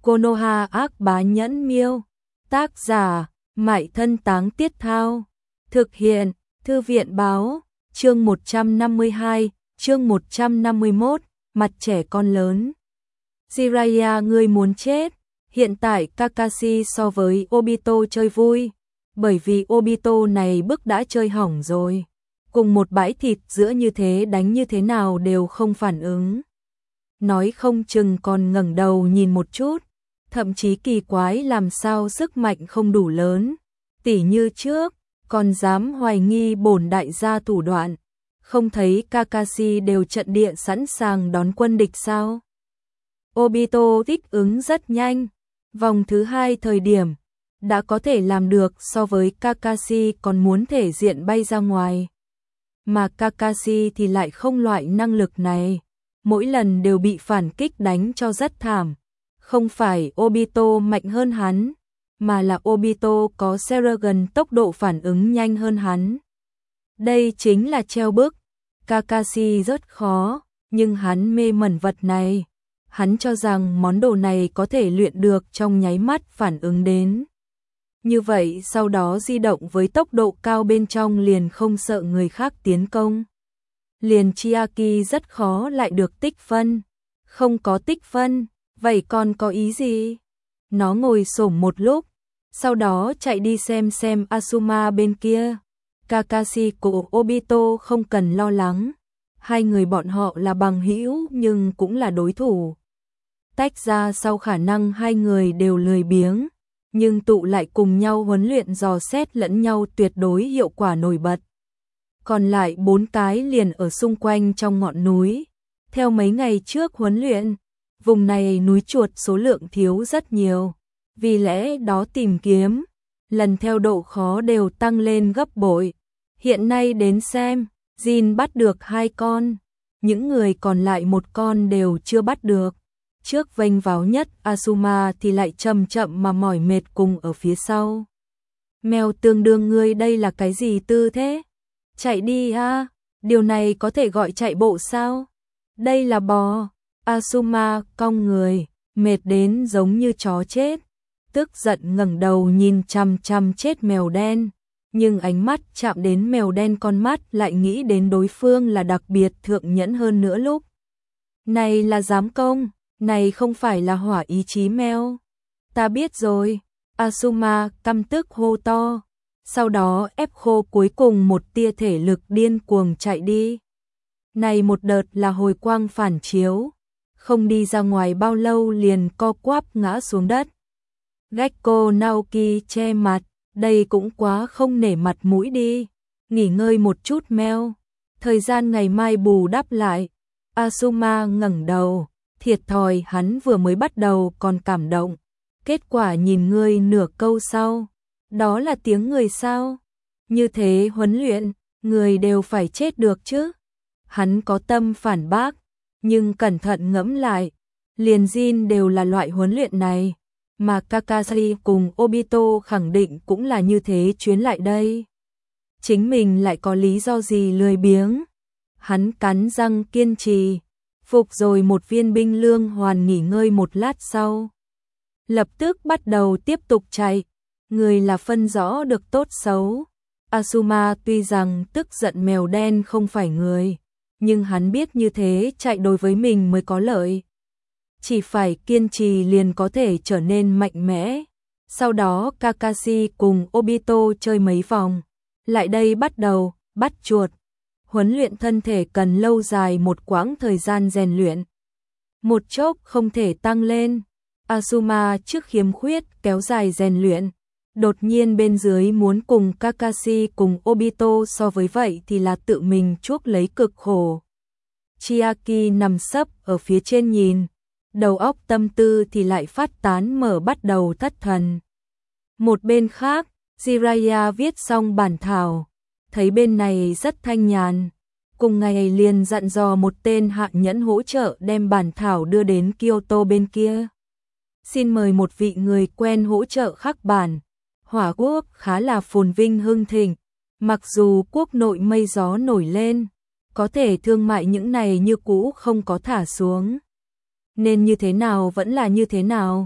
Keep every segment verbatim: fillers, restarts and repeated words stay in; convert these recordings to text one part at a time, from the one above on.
Konoha ác bá nhẫn miêu. Tác giả, Mại Thân Táng Tiết Thao. Thực hiện, Thư viện Báo. Chương một trăm năm mươi hai, chương một trăm năm mươi mốt, mặt trẻ con lớn. Jiraiya, ngươi muốn chết. Hiện tại Kakashi so với Obito chơi vui, bởi vì Obito này bức đã chơi hỏng rồi. Cùng một bãi thịt giữa như thế đánh như thế nào đều không phản ứng. Nói không chừng còn ngẩng đầu nhìn một chút, thậm chí kỳ quái làm sao sức mạnh không đủ lớn. Tỉ như trước, còn dám hoài nghi bổn đại gia thủ đoạn. Không thấy Kakashi đều trận địa sẵn sàng đón quân địch sao? Obito thích ứng rất nhanh. Vòng thứ hai thời điểm, đã có thể làm được so với Kakashi còn muốn thể diện bay ra ngoài. Mà Kakashi thì lại không loại năng lực này. Mỗi lần đều bị phản kích đánh cho rất thảm. Không phải Obito mạnh hơn hắn, mà là Obito có Sharingan tốc độ phản ứng nhanh hơn hắn. Đây chính là treo bức. Kakashi rất khó, nhưng hắn mê mẩn vật này. Hắn cho rằng món đồ này có thể luyện được trong nháy mắt phản ứng đến. Như vậy sau đó di động với tốc độ cao bên trong liền không sợ người khác tiến công. Liền Chiaki rất khó lại được tích phân. Không có tích phân, vậy còn có ý gì? Nó ngồi xổm một lúc, sau đó chạy đi xem xem Asuma bên kia. Kakashi của Obito không cần lo lắng. Hai người bọn họ là bằng hữu nhưng cũng là đối thủ. Tách ra sau khả năng hai người đều lười biếng, nhưng tụ lại cùng nhau huấn luyện dò xét lẫn nhau tuyệt đối hiệu quả nổi bật. Còn lại bốn cái liền ở xung quanh trong ngọn núi. Theo mấy ngày trước huấn luyện, vùng này núi chuột số lượng thiếu rất nhiều. Vì lẽ đó tìm kiếm, lần theo độ khó đều tăng lên gấp bội. Hiện nay đến xem, Jin bắt được hai con, những người còn lại một con đều chưa bắt được. Trước vênh váo nhất Asuma thì lại chậm chậm mà mỏi mệt cùng ở phía sau. Mèo tương đương, ngươi đây là cái gì tư thế? Chạy đi ha, điều này có thể gọi chạy bộ sao? Đây là bò. Asuma cong người, mệt đến giống như chó chết. Tức giận ngẩng đầu nhìn chằm chằm chết mèo đen. Nhưng ánh mắt chạm đến mèo đen, con mắt lại nghĩ đến đối phương là đặc biệt thượng nhẫn hơn nữa lúc. Này là giám công, này không phải là hỏa ý chí mèo. Ta biết rồi. Asuma căm tức hô to. Sau đó ép khô cuối cùng một tia thể lực điên cuồng chạy đi. Này một đợt là hồi quang phản chiếu. Không đi ra ngoài bao lâu liền co quắp ngã xuống đất. Gekko Naoki che mặt. Đây cũng quá không nể mặt mũi đi. Nghỉ ngơi một chút mèo. Thời gian ngày mai bù đắp lại. Asuma ngẩng đầu. Thiệt thòi, hắn vừa mới bắt đầu còn cảm động. Kết quả nhìn ngươi nửa câu sau. Đó là tiếng người sao? Như thế huấn luyện, người đều phải chết được chứ. Hắn có tâm phản bác, nhưng cẩn thận ngẫm lại. Liền Jin đều là loại huấn luyện này. Mà Kakashi cùng Obito khẳng định cũng là như thế chuyến lại đây. Chính mình lại có lý do gì lười biếng? Hắn cắn răng kiên trì. Phục rồi một viên binh lương hoàn nghỉ ngơi một lát sau. Lập tức bắt đầu tiếp tục chạy. Người là phân rõ được tốt xấu. Asuma tuy rằng tức giận mèo đen không phải người, nhưng hắn biết như thế chạy đối với mình mới có lợi. Chỉ phải kiên trì liền có thể trở nên mạnh mẽ. Sau đó Kakashi cùng Obito chơi mấy vòng. Lại đây bắt đầu, bắt chuột. Huấn luyện thân thể cần lâu dài một quãng thời gian rèn luyện. Một chốc không thể tăng lên. Asuma trước khiếm khuyết kéo dài rèn luyện. Đột nhiên bên dưới muốn cùng Kakashi cùng Obito so với vậy thì là tự mình chuốc lấy cực khổ. Chiaki nằm sấp ở phía trên nhìn. Đầu óc tâm tư thì lại phát tán mở bắt đầu thất thần. Một bên khác, Jiraiya viết xong bản thảo. Thấy bên này rất thanh nhàn. Cùng ngày liền dặn dò một tên hạ nhẫn hỗ trợ đem bản thảo đưa đến Kyoto bên kia. Xin mời một vị người quen hỗ trợ khắc bản. Hỏa quốc khá là phồn vinh hưng thịnh. Mặc dù quốc nội mây gió nổi lên, có thể thương mại những này như cũ không có thả xuống. Nên như thế nào vẫn là như thế nào.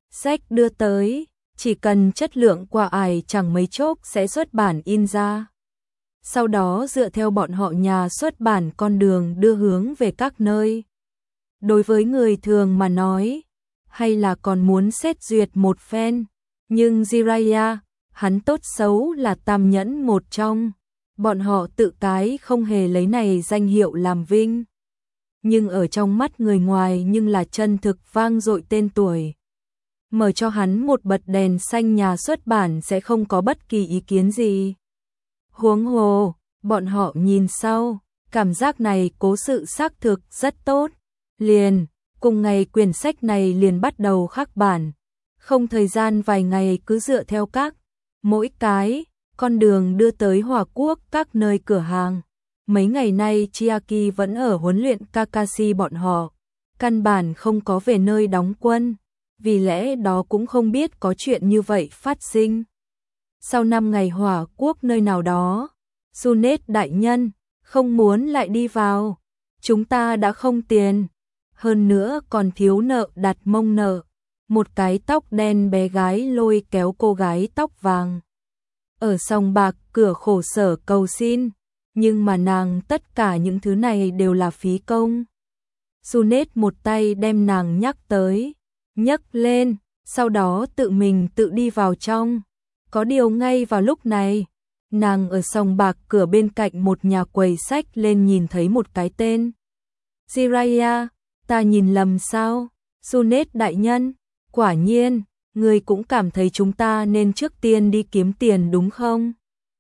sách đưa tới, chỉ cần chất lượng qua ải chẳng mấy chốc sẽ xuất bản in ra. Sau đó dựa theo bọn họ nhà xuất bản con đường đưa hướng về các nơi. Đối với người thường mà nói, hay là còn muốn xét duyệt một phen, nhưng Jiraiya, hắn tốt xấu là tam nhẫn một trong, bọn họ tự cái không hề lấy này danh hiệu làm vinh. Nhưng ở trong mắt người ngoài nhưng là chân thực vang dội tên tuổi. Mở cho hắn một bật đèn xanh nhà xuất bản sẽ không có bất kỳ ý kiến gì. Huống hồ, bọn họ nhìn sau, cảm giác này cố sự xác thực rất tốt. Liền, cùng ngày quyển sách này liền bắt đầu khắc bản. Không thời gian vài ngày cứ dựa theo các, mỗi cái, con đường đưa tới Hòa Quốc các nơi cửa hàng. Mấy ngày nay Chiaki vẫn ở huấn luyện Kakashi bọn họ, căn bản không có về nơi đóng quân, vì lẽ đó cũng không biết có chuyện như vậy phát sinh. Sau năm ngày Hỏa Quốc nơi nào đó, Sunet đại nhân, không muốn lại đi vào, chúng ta đã không tiền, hơn nữa còn thiếu nợ đặt mông nợ. Một cái tóc đen bé gái lôi kéo cô gái tóc vàng. Ở sòng bạc cửa khổ sở cầu xin, nhưng mà nàng tất cả những thứ này đều là phí công. Sunet một tay đem nàng nhắc tới, nhấc lên, sau đó tự mình tự đi vào trong. Có điều ngay vào lúc này, nàng ở sòng bạc cửa bên cạnh một nhà quầy sách lên nhìn thấy một cái tên. Jiraiya, ta nhìn lầm sao? Sunet đại nhân, quả nhiên, người cũng cảm thấy chúng ta nên trước tiên đi kiếm tiền đúng không?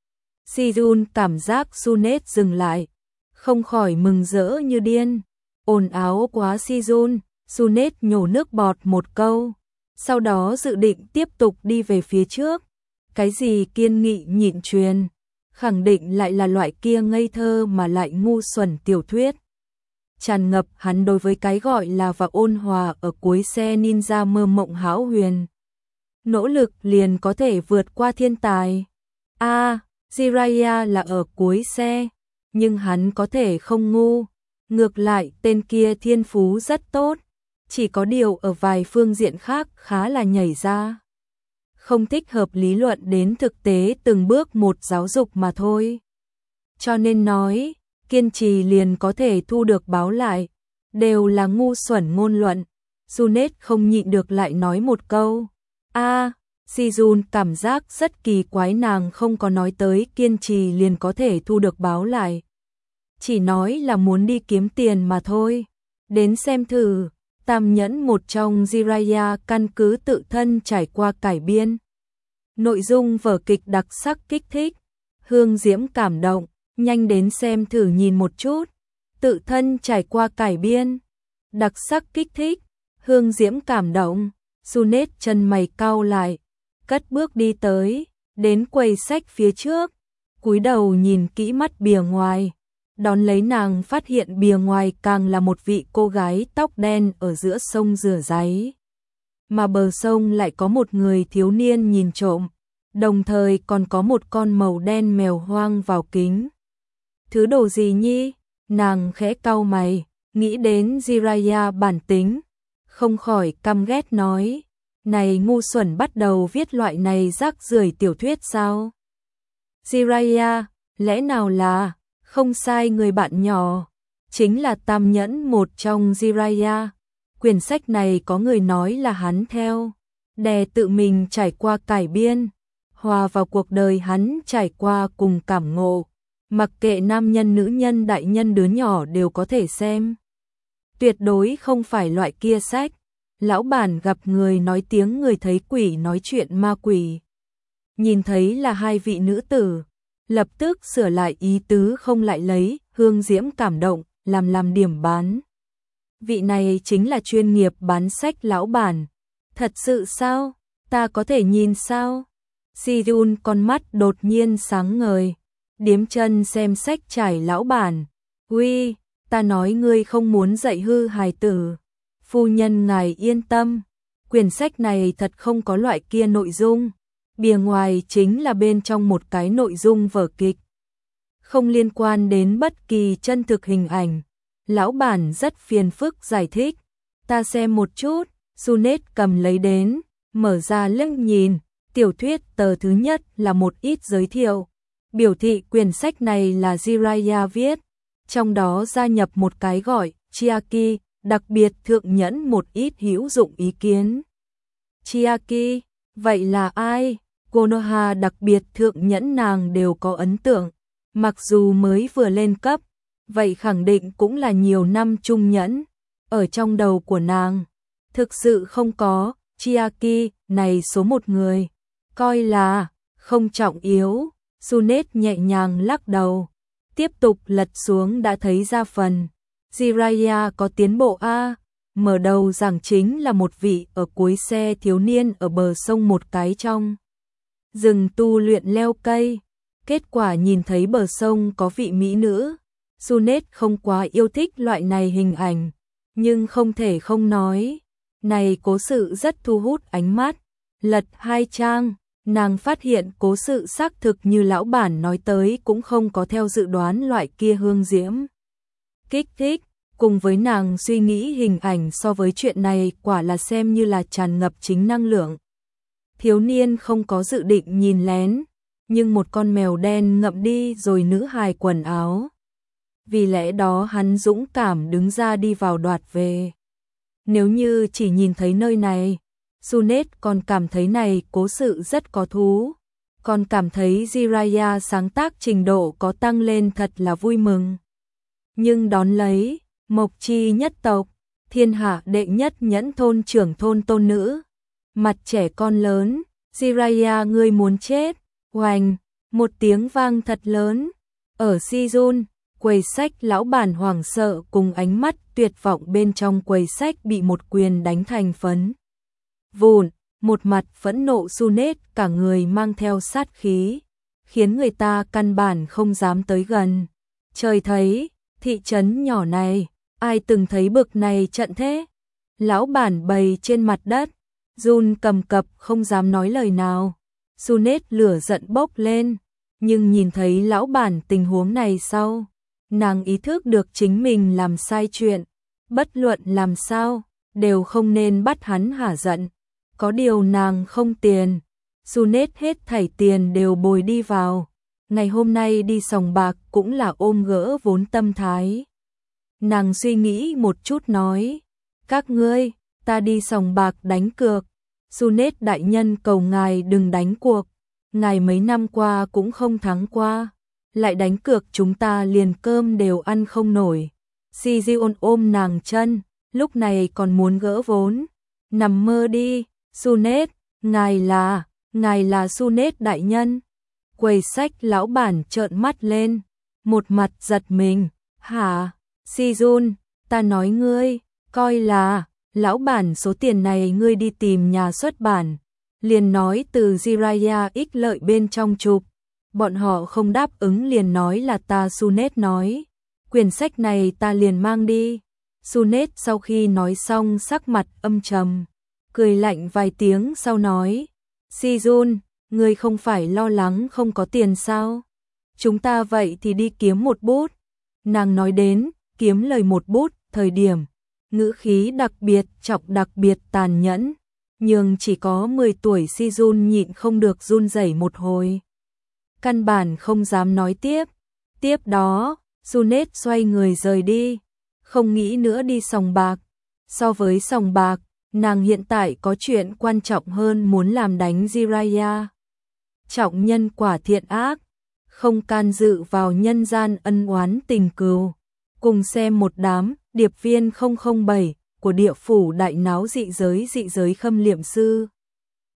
Sijun cảm giác Sunet dừng lại, không khỏi mừng rỡ như điên. Ồn áo quá Sijun, Sunet nhổ nước bọt một câu, sau đó dự định tiếp tục đi về phía trước. Cái gì kiên nghị nhịn truyền, khẳng định lại là loại kia ngây thơ mà lại ngu xuẩn tiểu thuyết. Tràn ngập hắn đối với cái gọi là và ôn hòa ở cuối xe ninja mơ mộng hão huyền. Nỗ lực liền có thể vượt qua thiên tài. A, à, Jiraiya là ở cuối xe, nhưng hắn có thể không ngu. Ngược lại, tên kia thiên phú rất tốt, chỉ có điều ở vài phương diện khác khá là nhảy ra. Không thích hợp lý luận đến thực tế từng bước một giáo dục mà thôi. Cho nên nói, kiên trì liền có thể thu được báo lại, đều là ngu xuẩn ngôn luận. Sunet không nhịn được lại nói một câu. A, à, Sijun cảm giác rất kỳ quái, nàng không có nói tới kiên trì liền có thể thu được báo lại. Chỉ nói là muốn đi kiếm tiền mà thôi. Đến xem thử, tam nhẫn một trong Jiraiya căn cứ tự thân trải qua cải biên. Nội dung vở kịch đặc sắc kích thích, hương diễm cảm động, nhanh đến xem thử nhìn một chút. Tự thân trải qua cải biên, đặc sắc kích thích, hương diễm cảm động. Sunet chân mày cau lại, cất bước đi tới, đến quầy sách phía trước, cúi đầu nhìn kỹ mắt bìa ngoài. Đón lấy nàng phát hiện bìa ngoài càng là một vị cô gái tóc đen ở giữa sông rửa ráy. Mà bờ sông lại có một người thiếu niên nhìn trộm, đồng thời còn có một con màu đen mèo hoang vào kính. Thứ đồ gì nhi? Nàng khẽ cau mày, nghĩ đến Jiraiya bản tính, không khỏi căm ghét nói, này ngu xuẩn bắt đầu viết loại này rác rưởi tiểu thuyết sao? Jiraiya, lẽ nào là... Không sai, người bạn nhỏ, chính là tam nhẫn một trong Jiraiya. Quyển sách này có người nói là hắn theo, đè tự mình trải qua cải biên, hòa vào cuộc đời hắn trải qua cùng cảm ngộ, mặc kệ nam nhân nữ nhân đại nhân đứa nhỏ đều có thể xem. Tuyệt đối không phải loại kia sách, lão bản gặp người nói tiếng người thấy quỷ nói chuyện ma quỷ. Nhìn thấy là hai vị nữ tử, lập tức sửa lại ý tứ không lại lấy, hương diễm cảm động, làm làm điểm bán. Vị này chính là chuyên nghiệp bán sách lão bản. Thật sự sao? Ta có thể nhìn sao? Sijun con mắt đột nhiên sáng ngời, điếm chân xem sách trải lão bản. Uy, ta nói ngươi không muốn dạy hư hài tử. Phu nhân ngài yên tâm, quyển sách này thật không có loại kia nội dung. Bìa ngoài chính là bên trong một cái nội dung vở kịch, không liên quan đến bất kỳ chân thực hình ảnh. Lão bản rất phiền phức giải thích. Ta xem một chút. Sunet cầm lấy đến, mở ra liếc nhìn, tiểu thuyết tờ thứ nhất là một ít giới thiệu, biểu thị quyển sách này là Jiraiya viết, trong đó gia nhập một cái gọi Chiaki, đặc biệt thượng nhẫn một ít hữu dụng ý kiến. Chiaki, vậy là ai? Konoha đặc biệt thượng nhẫn nàng đều có ấn tượng, mặc dù mới vừa lên cấp, vậy khẳng định cũng là nhiều năm trung nhẫn, ở trong đầu của nàng, thực sự không có Chiaki này số một người, coi là không trọng yếu. Sunet nhẹ nhàng lắc đầu, tiếp tục lật xuống đã thấy ra phần Jiraiya có tiến bộ a. Mở đầu giảng chính là một vị ở cuối xe thiếu niên ở bờ sông một cái trong rừng tu luyện leo cây, kết quả nhìn thấy bờ sông có vị mỹ nữ. Sunet không quá yêu thích loại này hình ảnh, nhưng không thể không nói, này cố sự rất thu hút ánh mắt. Lật hai trang, nàng phát hiện cố sự xác thực như lão bản nói tới cũng không có theo dự đoán loại kia hương diễm kích thích, cùng với nàng suy nghĩ hình ảnh so với chuyện này quả là xem như là tràn ngập chính năng lượng. Thiếu niên không có dự định nhìn lén, nhưng một con mèo đen ngậm đi rồi nữ hài quần áo. Vì lẽ đó hắn dũng cảm đứng ra đi vào đoạt về. Nếu như chỉ nhìn thấy nơi này, Sunet còn cảm thấy này cố sự rất có thú, còn cảm thấy Jiraiya sáng tác trình độ có tăng lên thật là vui mừng. Nhưng đón lấy, Mộc Chi nhất tộc, thiên hạ đệ nhất nhẫn thôn trưởng thôn tôn nữ, mặt trẻ con lớn, Jiraiya ngươi muốn chết, oành, một tiếng vang thật lớn, ở Shizun, quầy sách lão bản hoảng sợ cùng ánh mắt tuyệt vọng bên trong quầy sách bị một quyền đánh thành phấn vụn, một mặt phẫn nộ Sunet cả người mang theo sát khí, khiến người ta căn bản không dám tới gần. Trời thấy, thị trấn nhỏ này, ai từng thấy bực này trận thế? Lão bản bày trên mặt đất, run cầm cập không dám nói lời nào. Sunet lửa giận bốc lên, nhưng nhìn thấy lão bản tình huống này sau, nàng ý thức được chính mình làm sai chuyện, bất luận làm sao, đều không nên bắt hắn hả giận. Có điều nàng không tiền, Sunet hết thảy tiền đều bồi đi vào, ngày hôm nay đi sòng bạc cũng là ôm gỡ vốn tâm thái. Nàng suy nghĩ một chút nói, các ngươi, ta đi sòng bạc đánh cược, Sunet đại nhân cầu ngài đừng đánh cuộc, ngài mấy năm qua cũng không thắng qua, lại đánh cược chúng ta liền cơm đều ăn không nổi. Shijion ôm nàng chân, lúc này còn muốn gỡ vốn, nằm mơ đi. Sunet, ngài là, ngài là Sunet đại nhân. Quầy sách lão bản trợn mắt lên, một mặt giật mình, hả, Shizun, ta nói ngươi, coi là, lão bản số tiền này ngươi đi tìm nhà xuất bản, liền nói từ Jiraiya ích lợi bên trong chụp, bọn họ không đáp ứng liền nói là ta Sunet nói, quyển sách này ta liền mang đi. Sunet sau khi nói xong sắc mặt âm trầm, cười lạnh vài tiếng sau nói, Shizun, ngươi không phải lo lắng không có tiền sao? Chúng ta vậy thì đi kiếm một bút. Nàng nói đến, kiếm lời một bút, thời điểm, ngữ khí đặc biệt trọng đặc biệt tàn nhẫn, nhưng chỉ có mười tuổi Shizun nhịn không được run rẩy một hồi. Căn bản không dám nói tiếp. Tiếp đó, Sunet xoay người rời đi, không nghĩ nữa đi sòng bạc. So với sòng bạc, nàng hiện tại có chuyện quan trọng hơn muốn làm đánh Jiraiya. Trọng nhân quả thiện ác, không can dự vào nhân gian ân oán tình cừu. Cùng xem một đám điệp viên không không bảy của địa phủ đại náo dị giới dị giới khâm liệm sư.